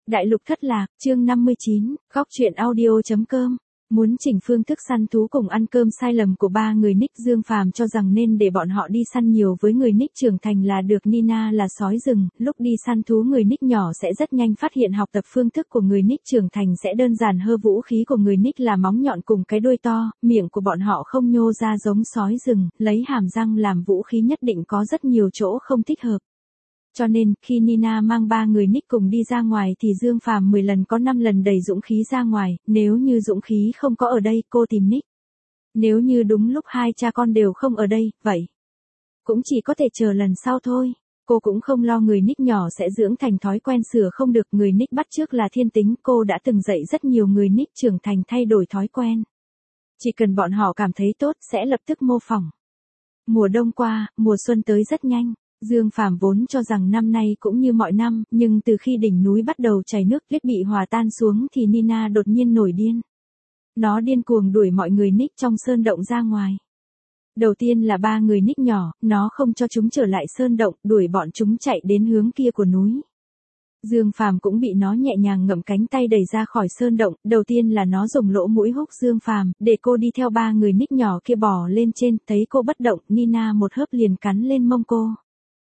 Đại lục thất lạc, chương 59, góc truyện audio.com. Muốn chỉnh phương thức săn thú cùng ăn cơm sai lầm của ba người Nick. Dương Phàm cho rằng nên để bọn họ đi săn nhiều với người Nick trưởng thành là được. Nina là sói rừng, lúc đi săn thú người Nick nhỏ sẽ rất nhanh phát hiện học tập phương thức của người Nick trưởng thành sẽ đơn giản hơn. Vũ khí của người Nick là móng nhọn cùng cái đuôi to, miệng của bọn họ không nhô ra giống sói rừng, lấy hàm răng làm vũ khí nhất định có rất nhiều chỗ không thích hợp. Cho nên, khi Nina mang ba người Nick cùng đi ra ngoài thì Dương Phàm 10 lần có 5 lần đầy dũng khí ra ngoài, nếu như dũng khí không có ở đây, cô tìm Nick. Nếu như đúng lúc hai cha con đều không ở đây, vậy cũng chỉ có thể chờ lần sau thôi. Cô cũng không lo người Nick nhỏ sẽ dưỡng thành thói quen sửa không được. Người Nick bắt chước là thiên tính, cô đã từng dạy rất nhiều người Nick trưởng thành thay đổi thói quen. Chỉ cần bọn họ cảm thấy tốt sẽ lập tức mô phỏng. Mùa đông qua, mùa xuân tới rất nhanh. Dương Phàm vốn cho rằng năm nay cũng như mọi năm, nhưng từ khi đỉnh núi bắt đầu chảy nước tuyết bị hòa tan xuống thì Nina đột nhiên nổi điên. Nó điên cuồng đuổi mọi người Nick trong sơn động ra ngoài. Đầu tiên là ba người Nick nhỏ, nó không cho chúng trở lại sơn động, đuổi bọn chúng chạy đến hướng kia của núi. Dương Phàm cũng bị nó nhẹ nhàng ngậm cánh tay đẩy ra khỏi sơn động. Đầu tiên là nó dùng lỗ mũi húc Dương Phàm, để cô đi theo ba người Nick nhỏ kia bò lên trên. Thấy cô bất động, Nina một hớp liền cắn lên mông cô.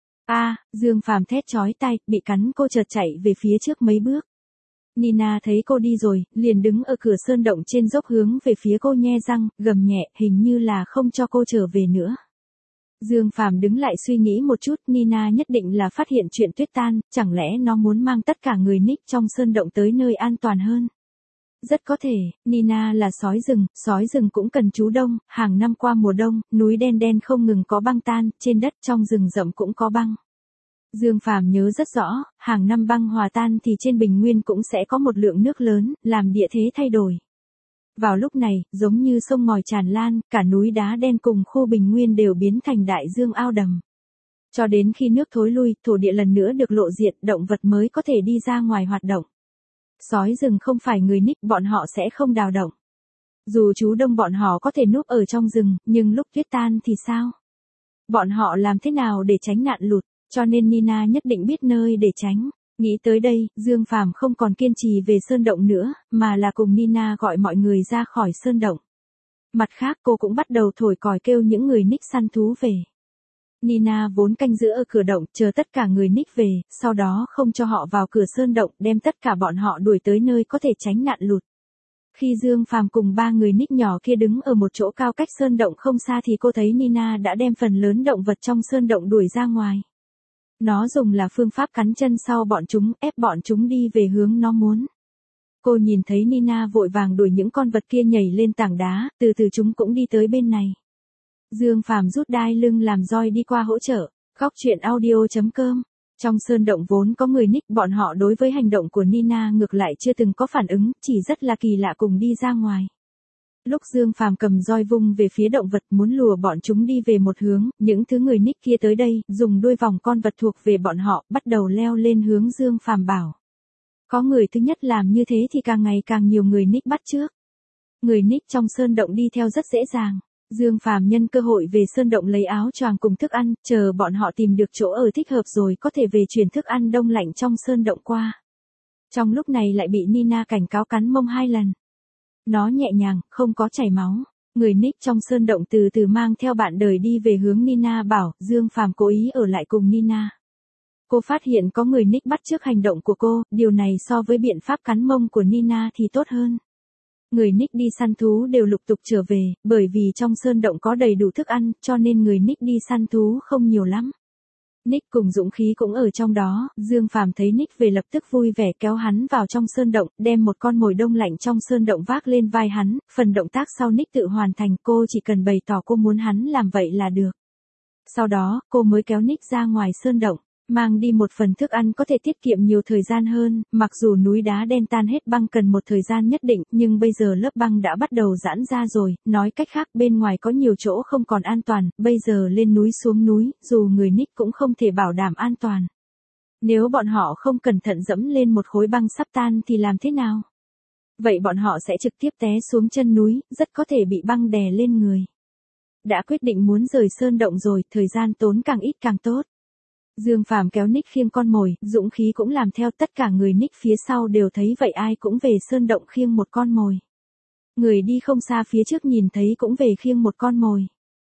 Dương Phàm thét chói tai, bị cắn cô chợt chạy về phía trước mấy bước. Nina thấy cô đi rồi, liền đứng ở cửa sơn động trên dốc hướng về phía cô nhe răng, gầm nhẹ, hình như là không cho cô trở về nữa. Dương Phàm đứng lại suy nghĩ một chút, Nina nhất định là phát hiện chuyện tuyết tan, chẳng lẽ nó muốn mang tất cả người Nick trong sơn động tới nơi an toàn hơn. Rất có thể, Nina là sói rừng cũng cần trú đông, hàng năm qua mùa đông, núi đen đen không ngừng có băng tan, trên đất trong rừng rậm cũng có băng. Dương Phàm nhớ rất rõ, hàng năm băng hòa tan thì trên bình nguyên cũng sẽ có một lượng nước lớn, làm địa thế thay đổi. Vào lúc này, giống như sông ngòi tràn lan, cả núi đá đen cùng khu bình nguyên đều biến thành đại dương ao đầm. Cho đến khi nước thối lui, thổ địa lần nữa được lộ diện, động vật mới có thể đi ra ngoài hoạt động. Sói rừng không phải người Nick, bọn họ sẽ không đào động. Dù trú đông bọn họ có thể núp ở trong rừng, nhưng lúc tuyết tan thì sao? Bọn họ làm thế nào để tránh nạn lụt? Cho nên Nina nhất định biết nơi để tránh. Nghĩ tới đây, Dương Phàm không còn kiên trì về sơn động nữa, mà là cùng Nina gọi mọi người ra khỏi sơn động. Mặt khác cô cũng bắt đầu thổi còi kêu những người Nick săn thú về. Nina vốn canh giữ ở cửa động chờ tất cả người Nick về, sau đó không cho họ vào cửa sơn động, đem tất cả bọn họ đuổi tới nơi có thể tránh nạn lụt. Khi Dương Phàm cùng ba người Nick nhỏ kia đứng ở một chỗ cao cách sơn động không xa thì cô thấy Nina đã đem phần lớn động vật trong sơn động đuổi ra ngoài. Nó dùng là phương pháp cắn chân sau bọn chúng, ép bọn chúng đi về hướng nó muốn. Cô nhìn thấy Nina vội vàng đuổi những con vật kia nhảy lên tảng đá, từ từ chúng cũng đi tới bên này. Dương Phàm rút đai lưng làm roi đi qua hỗ trợ. Góc truyện audio.com. Trong sơn động vốn có người Nick, bọn họ đối với hành động của Nina ngược lại chưa từng có phản ứng, chỉ rất là kỳ lạ cùng đi ra ngoài. Lúc Dương Phàm cầm roi vung về phía động vật muốn lùa bọn chúng đi về một hướng, những thứ người Nick kia tới đây, dùng đuôi vòng con vật thuộc về bọn họ, bắt đầu leo lên hướng Dương Phàm bảo. Có người thứ nhất làm như thế thì càng ngày càng nhiều người Nick bắt chước. Người Nick trong sơn động đi theo rất dễ dàng. Dương Phàm nhân cơ hội về sơn động lấy áo choàng cùng thức ăn, chờ bọn họ tìm được chỗ ở thích hợp rồi có thể về chuyển thức ăn đông lạnh trong sơn động qua. Trong lúc này lại bị Nina cảnh cáo cắn mông 2 lần. Nó nhẹ nhàng, không có chảy máu. Người Nick trong sơn động từ từ mang theo bạn đời đi về hướng Nina bảo, Dương Phàm cố ý ở lại cùng Nina. Cô phát hiện có người Nick bắt chước hành động của cô, điều này so với biện pháp cắn mông của Nina thì tốt hơn. Người Nick đi săn thú đều lục tục trở về, bởi vì trong sơn động có đầy đủ thức ăn, cho nên người Nick đi săn thú không nhiều lắm. Nick cùng dũng khí cũng ở trong đó, Dương Phàm thấy Nick về lập tức vui vẻ kéo hắn vào trong sơn động, đem một con mồi đông lạnh trong sơn động vác lên vai hắn, phần động tác sau Nick tự hoàn thành, cô chỉ cần bày tỏ cô muốn hắn làm vậy là được. Sau đó, cô mới kéo Nick ra ngoài sơn động, mang đi một phần thức ăn có thể tiết kiệm nhiều thời gian hơn, mặc dù núi đá đen tan hết băng cần một thời gian nhất định, nhưng bây giờ lớp băng đã bắt đầu giãn ra rồi, nói cách khác bên ngoài có nhiều chỗ không còn an toàn, bây giờ lên núi xuống núi, dù người Nick cũng không thể bảo đảm an toàn. Nếu bọn họ không cẩn thận dẫm lên một khối băng sắp tan thì làm thế nào? Vậy bọn họ sẽ trực tiếp té xuống chân núi, rất có thể bị băng đè lên người. Đã quyết định muốn rời sơn động rồi, thời gian tốn càng ít càng tốt. Dương Phàm kéo Nick khiêng con mồi, dũng khí cũng làm theo, tất cả người Nick phía sau đều thấy vậy ai cũng về sơn động khiêng một con mồi. Người đi không xa phía trước nhìn thấy cũng về khiêng một con mồi.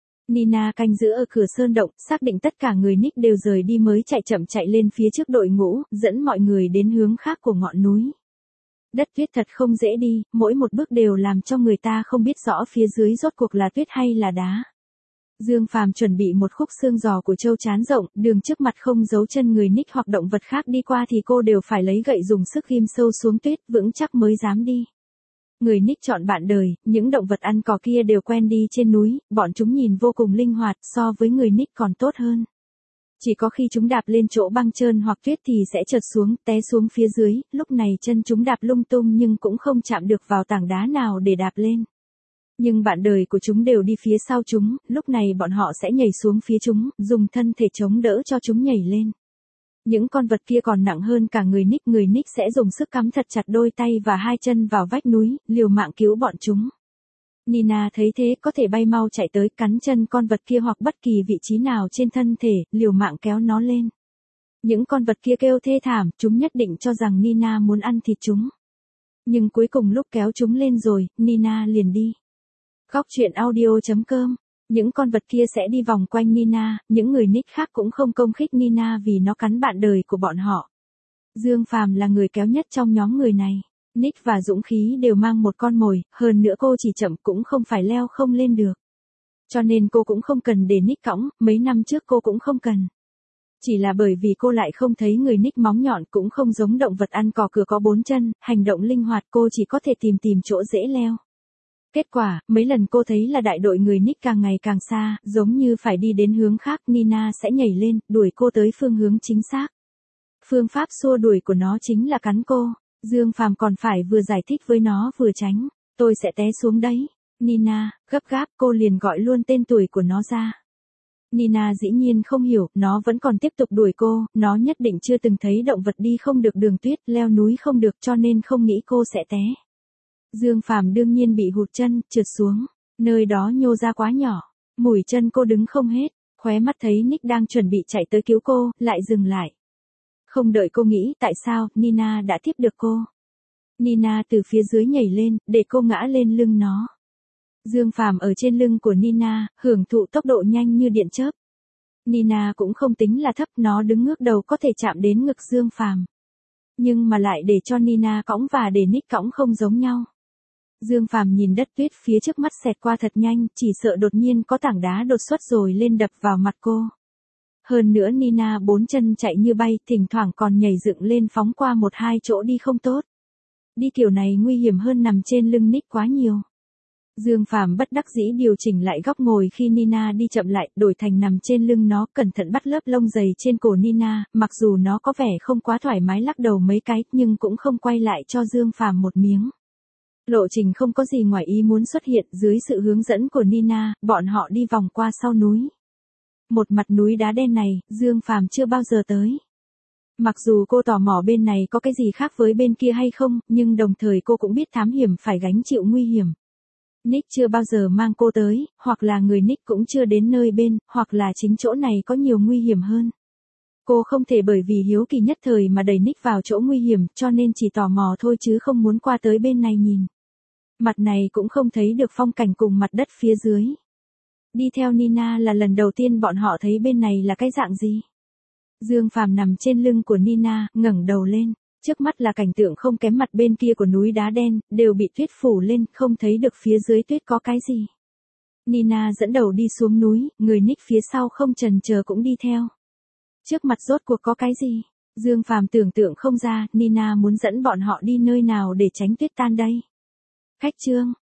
Nina canh giữ ở cửa sơn động, xác định tất cả người Nick đều rời đi mới chậm chạy lên phía trước đội ngũ, dẫn mọi người đến hướng khác của ngọn núi. Đất tuyết thật không dễ đi, mỗi một bước đều làm cho người ta không biết rõ phía dưới rốt cuộc là tuyết hay là đá. Dương Phàm chuẩn bị một khúc xương giò của trâu trán rộng, đường trước mặt không giấu chân người Nick hoặc động vật khác đi qua thì cô đều phải lấy gậy dùng sức ghim sâu xuống tuyết, vững chắc mới dám đi. Người Nick chọn bạn đời, những động vật ăn cỏ kia đều quen đi trên núi, bọn chúng nhìn vô cùng linh hoạt, so với người Nick còn tốt hơn. Chỉ có khi chúng đạp lên chỗ băng trơn hoặc tuyết thì sẽ trượt xuống, té xuống phía dưới, lúc này chân chúng đạp lung tung nhưng cũng không chạm được vào tảng đá nào để đạp lên. Nhưng bạn đời của chúng đều đi phía sau chúng, lúc này bọn họ sẽ nhảy xuống phía chúng, dùng thân thể chống đỡ cho chúng nhảy lên. Những con vật kia còn nặng hơn cả người Nick sẽ dùng sức cắm thật chặt đôi tay và hai chân vào vách núi, liều mạng cứu bọn chúng. Nina thấy thế có thể bay mau chạy tới cắn chân con vật kia hoặc bất kỳ vị trí nào trên thân thể, liều mạng kéo nó lên. Những con vật kia kêu thê thảm, chúng nhất định cho rằng Nina muốn ăn thịt chúng. Nhưng cuối cùng lúc kéo chúng lên rồi, Nina liền đi. Góc truyện audio.com. Những con vật kia sẽ đi vòng quanh Nina, những người Nick khác cũng không công khích Nina vì nó cắn bạn đời của bọn họ. Dương Phàm là người kéo nhất trong nhóm người này. Nick và Dũng Khí đều mang một con mồi, hơn nữa cô chỉ chậm cũng không phải leo không lên được. Cho nên cô cũng không cần để Nick cõng, mấy năm trước cô cũng không cần. Chỉ là bởi vì cô lại không thấy người Nick móng nhọn cũng không giống động vật ăn cỏ cửa có 4 chân, hành động linh hoạt cô chỉ có thể tìm chỗ dễ leo. Kết quả, mấy lần cô thấy là đại đội người Nick càng ngày càng xa, giống như phải đi đến hướng khác, Nina sẽ nhảy lên, đuổi cô tới phương hướng chính xác. Phương pháp xua đuổi của nó chính là cắn cô. Dương Phàm còn phải vừa giải thích với nó vừa tránh. Tôi sẽ té xuống đấy. Nina, gấp gáp cô liền gọi luôn tên tuổi của nó ra. Nina dĩ nhiên không hiểu, nó vẫn còn tiếp tục đuổi cô, nó nhất định chưa từng thấy động vật đi không được đường tuyết, leo núi không được cho nên không nghĩ cô sẽ té. Dương Phàm đương nhiên bị hụt chân, trượt xuống. Nơi đó nhô ra quá nhỏ. Mũi chân cô đứng không hết. Khóe mắt thấy Nick đang chuẩn bị chạy tới cứu cô, lại dừng lại. Không đợi cô nghĩ tại sao, Nina đã tiếp được cô. Nina từ phía dưới nhảy lên, để cô ngã lên lưng nó. Dương Phàm ở trên lưng của Nina, hưởng thụ tốc độ nhanh như điện chớp. Nina cũng không tính là thấp, nó đứng ngước đầu có thể chạm đến ngực Dương Phàm. Nhưng mà lại để cho Nina cõng và để Nick cõng không giống nhau. Dương Phàm nhìn đất tuyết phía trước mắt xẹt qua thật nhanh, chỉ sợ đột nhiên có tảng đá đột xuất rồi lên đập vào mặt cô. Hơn nữa Nina 4 chân chạy như bay, thỉnh thoảng còn nhảy dựng lên phóng qua 1-2 chỗ đi không tốt. Đi kiểu này nguy hiểm hơn nằm trên lưng Nick quá nhiều. Dương Phàm bất đắc dĩ điều chỉnh lại góc ngồi khi Nina đi chậm lại, đổi thành nằm trên lưng nó, cẩn thận bắt lớp lông dày trên cổ Nina, mặc dù nó có vẻ không quá thoải mái lắc đầu mấy cái, nhưng cũng không quay lại cho Dương Phàm một miếng. Lộ trình không có gì ngoài ý muốn xuất hiện, dưới sự hướng dẫn của Nina, bọn họ đi vòng qua sau núi. Một mặt núi đá đen này, Dương Phàm chưa bao giờ tới. Mặc dù cô tò mò bên này có cái gì khác với bên kia hay không, nhưng đồng thời cô cũng biết thám hiểm phải gánh chịu nguy hiểm. Nick chưa bao giờ mang cô tới, hoặc là người Nick cũng chưa đến nơi bên, hoặc là chính chỗ này có nhiều nguy hiểm hơn. Cô không thể bởi vì hiếu kỳ nhất thời mà đẩy Nick vào chỗ nguy hiểm, cho nên chỉ tò mò thôi chứ không muốn qua tới bên này nhìn. Mặt này cũng không thấy được phong cảnh cùng mặt đất phía dưới. Đi theo Nina là lần đầu tiên bọn họ thấy bên này là cái dạng gì. Dương Phàm nằm trên lưng của Nina, ngẩng đầu lên. Trước mắt là cảnh tượng không kém mặt bên kia của núi đá đen, đều bị tuyết phủ lên, không thấy được phía dưới tuyết có cái gì. Nina dẫn đầu đi xuống núi, người Nick phía sau không chần chờ cũng đi theo. Trước mặt rốt cuộc có cái gì? Dương Phàm tưởng tượng không ra, Nina muốn dẫn bọn họ đi nơi nào để tránh tuyết tan đây. Khách trương,